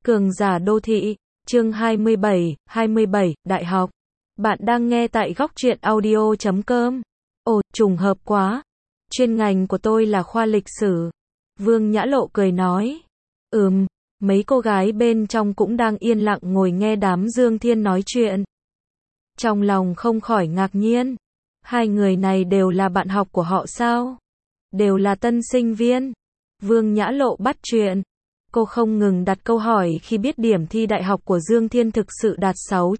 Cường giả đô thị, chương 27, Đại học. Bạn đang nghe tại góc truyện audio.com. Ồ, trùng hợp quá. Chuyên ngành của tôi là khoa lịch sử. Vương Nhã Lộ cười nói. Mấy cô gái bên trong cũng đang yên lặng ngồi nghe đám Dương Thiên nói chuyện. Trong lòng không khỏi ngạc nhiên. Hai người này đều là bạn học của họ sao? Đều là tân sinh viên. Vương Nhã Lộ bắt chuyện. Cô không ngừng đặt câu hỏi khi biết điểm thi đại học của Dương Thiên thực sự đạt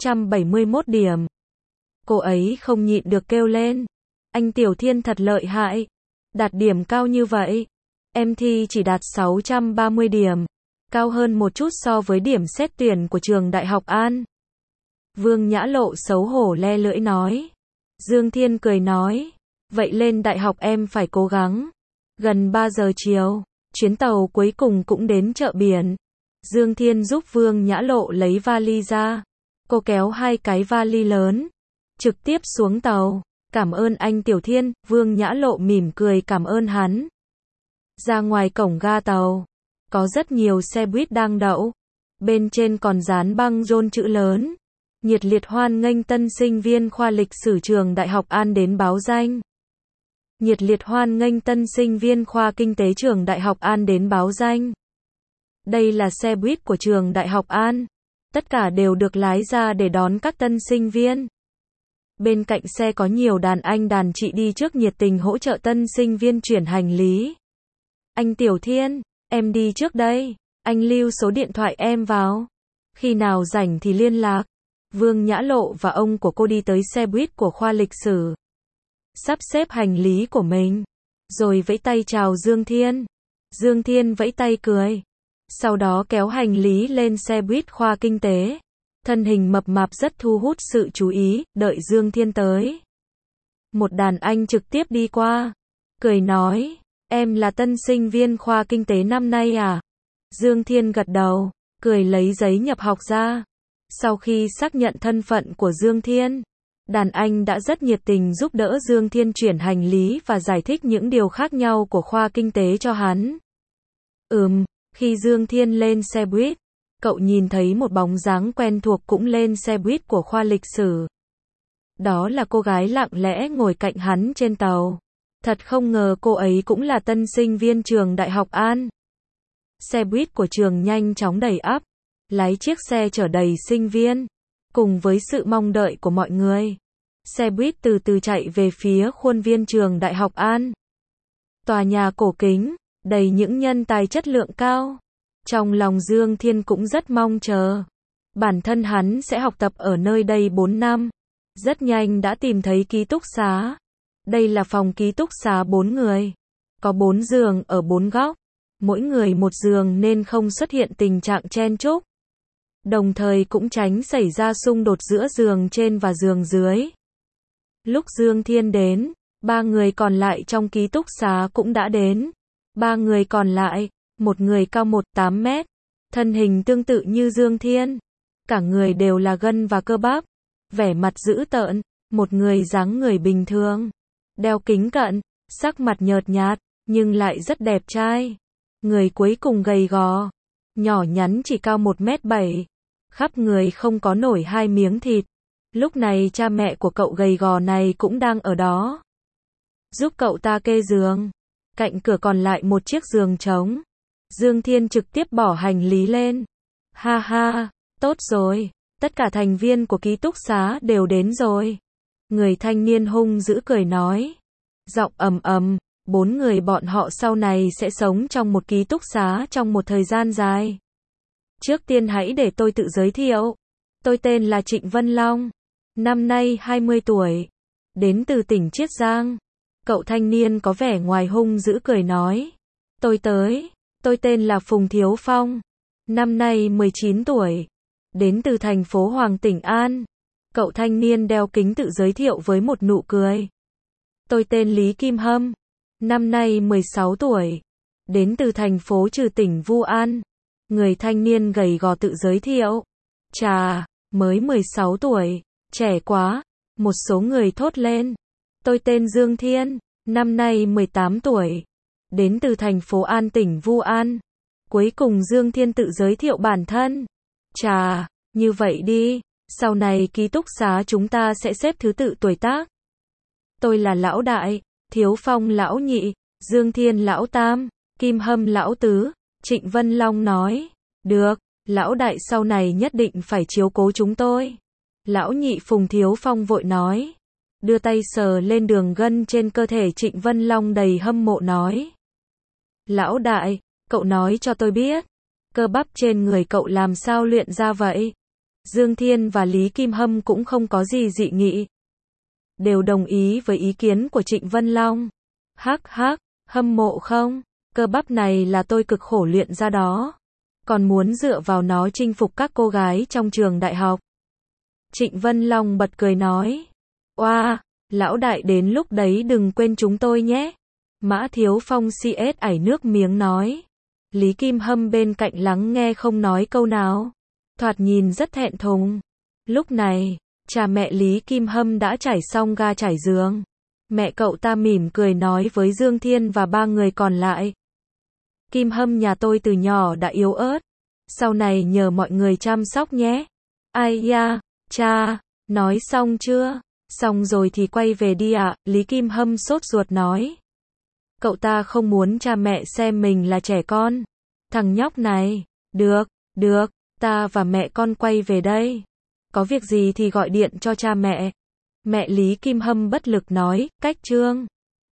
671 điểm. Cô ấy không nhịn được kêu lên. Anh Tiểu Thiên thật lợi hại. Đạt điểm cao như vậy. Em thi chỉ đạt 630 điểm. Cao hơn một chút so với điểm xét tuyển của trường Đại học An. Vương Nhã Lộ xấu hổ le lưỡi nói. Dương Thiên cười nói. Vậy lên đại học em phải cố gắng. Gần 3 giờ chiều. Chuyến tàu cuối cùng cũng đến chợ biển. Dương Thiên giúp Vương Nhã Lộ lấy vali ra. Cô kéo hai cái vali lớn. Trực tiếp xuống tàu. Cảm ơn anh Tiểu Thiên, Vương Nhã Lộ mỉm cười cảm ơn hắn. Ra ngoài cổng ga tàu. Có rất nhiều xe buýt đang đậu. Bên trên còn dán băng rôn chữ lớn. Nhiệt liệt hoan nghênh tân sinh viên khoa lịch sử trường Đại học An đến báo danh. Nhiệt liệt hoan nghênh tân sinh viên khoa kinh tế trường Đại học An đến báo danh. Đây là xe buýt của trường Đại học An. Tất cả đều được lái ra để đón các tân sinh viên. Bên cạnh xe có nhiều đàn anh đàn chị đi trước nhiệt tình hỗ trợ tân sinh viên chuyển hành lý. Anh Tiểu Thiên, em đi trước đây. Anh lưu số điện thoại em vào. Khi nào rảnh thì liên lạc. Vương Nhã Lộ và ông của cô đi tới xe buýt của khoa lịch sử. Sắp xếp hành lý của mình. Rồi vẫy tay chào Dương Thiên. Dương Thiên vẫy tay cười. Sau đó kéo hành lý lên xe buýt khoa kinh tế. Thân hình mập mạp rất thu hút sự chú ý, đợi Dương Thiên tới. Một đàn anh trực tiếp đi qua. Cười nói, em là tân sinh viên khoa kinh tế năm nay à? Dương Thiên gật đầu, cười lấy giấy nhập học ra. Sau khi xác nhận thân phận của Dương Thiên, đàn anh đã rất nhiệt tình giúp đỡ Dương Thiên chuyển hành lý và giải thích những điều khác nhau của khoa kinh tế cho hắn. Khi Dương Thiên lên xe buýt, cậu nhìn thấy một bóng dáng quen thuộc cũng lên xe buýt của khoa lịch sử. Đó là cô gái lặng lẽ ngồi cạnh hắn trên tàu. Thật không ngờ cô ấy cũng là tân sinh viên trường Đại học An. Xe buýt của trường nhanh chóng đầy ắp. Lái chiếc xe chở đầy sinh viên. Cùng với sự mong đợi của mọi người, xe buýt từ từ chạy về phía khuôn viên trường Đại học An. Tòa nhà cổ kính, đầy những nhân tài chất lượng cao. Trong lòng Dương Thiên cũng rất mong chờ. Bản thân hắn sẽ học tập ở nơi đây 4 năm. Rất nhanh đã tìm thấy ký túc xá. Đây là phòng ký túc xá 4 người. Có 4 giường ở 4 góc. Mỗi người một giường nên không xuất hiện tình trạng chen chúc. Đồng thời cũng tránh xảy ra xung đột giữa giường trên và giường dưới. Lúc Dương Thiên đến, 3 người còn lại trong ký túc xá cũng đã đến. 3 người còn lại, một người cao 1,8 mét, thân hình tương tự như Dương Thiên. Cả người đều là gân và cơ bắp, vẻ mặt dữ tợn, một người dáng người bình thường, đeo kính cận, sắc mặt nhợt nhạt, nhưng lại rất đẹp trai. Người cuối cùng gầy gò, nhỏ nhắn chỉ cao 1,7 m, khắp người không có nổi 2 miếng thịt. Lúc này cha mẹ của cậu gầy gò này cũng đang ở đó, giúp cậu ta kê giường. Cạnh cửa còn lại một chiếc giường trống. Dương Thiên trực tiếp bỏ hành lý lên. Ha ha, tốt rồi, tất cả thành viên của ký túc xá đều đến rồi. Người thanh niên hung dữ cười nói. Giọng ầm, 4 người bọn họ sau này sẽ sống trong một ký túc xá trong một thời gian dài. Trước tiên hãy để tôi tự giới thiệu. Tôi tên là Trịnh Vân Long. Năm nay 20 tuổi. Đến từ tỉnh Chiết Giang. Cậu thanh niên có vẻ ngoài hung dữ cười nói. Tôi tên là Phùng Thiếu Phong. Năm nay 19 tuổi. Đến từ thành phố Hoàng tỉnh An. Cậu thanh niên đeo kính tự giới thiệu với một nụ cười. Tôi tên Lý Kim Hâm. Năm nay 16 tuổi. Đến từ thành phố Trừ tỉnh Vu An. Người thanh niên gầy gò tự giới thiệu. Chà, mới 16 tuổi. Trẻ quá. Một số người thốt lên. Tôi tên Dương Thiên. Năm nay 18 tuổi. Đến từ thành phố An tỉnh Vu An. Cuối cùng Dương Thiên tự giới thiệu bản thân. Chà, như vậy đi, sau này ký túc xá chúng ta sẽ xếp thứ tự tuổi tác. Tôi là lão đại, Thiếu Phong lão nhị, Dương Thiên lão tam, Kim Hâm lão tứ, Trịnh Vân Long nói. Được, lão đại sau này nhất định phải chiếu cố chúng tôi. Lão nhị Phùng Thiếu Phong vội nói. Đưa tay sờ lên đường gân trên cơ thể Trịnh Vân Long đầy hâm mộ nói. Lão đại, cậu nói cho tôi biết, cơ bắp trên người cậu làm sao luyện ra vậy? Dương Thiên và Lý Kim Hâm cũng không có gì dị nghị. Đều đồng ý với ý kiến của Trịnh Vân Long. Hắc hắc, hâm mộ không? Cơ bắp này là tôi cực khổ luyện ra đó. Còn muốn dựa vào nó chinh phục các cô gái trong trường đại học. Trịnh Vân Long bật cười nói. Oa, lão đại đến lúc đấy đừng quên chúng tôi nhé. Mã Thiếu Phong CS ảy nước miếng nói. Lý Kim Hâm bên cạnh lắng nghe không nói câu nào. Thoạt nhìn rất thẹn thùng. Lúc này, cha mẹ Lý Kim Hâm đã trải xong ga trải giường. Mẹ cậu ta mỉm cười nói với Dương Thiên và ba người còn lại. Kim Hâm nhà tôi từ nhỏ đã yếu ớt. Sau này nhờ mọi người chăm sóc nhé. Ai da, cha, nói xong chưa? Xong rồi thì quay về đi ạ, Lý Kim Hâm sốt ruột nói. Cậu ta không muốn cha mẹ xem mình là trẻ con. Thằng nhóc này, được, ta và mẹ con quay về đây. Có việc gì thì gọi điện cho cha mẹ. Mẹ Lý Kim Hâm bất lực nói, cách Trương.